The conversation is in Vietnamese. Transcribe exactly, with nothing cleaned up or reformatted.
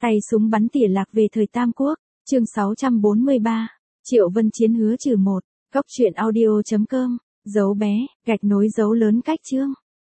Tay súng bắn tỉa lạc về thời Tam Quốc, chương sáu trăm bốn mươi ba, Triệu Vân Chiến hứa trừ một, góc truyện audio chấm com, dấu bé, gạch nối dấu lớn cách chương.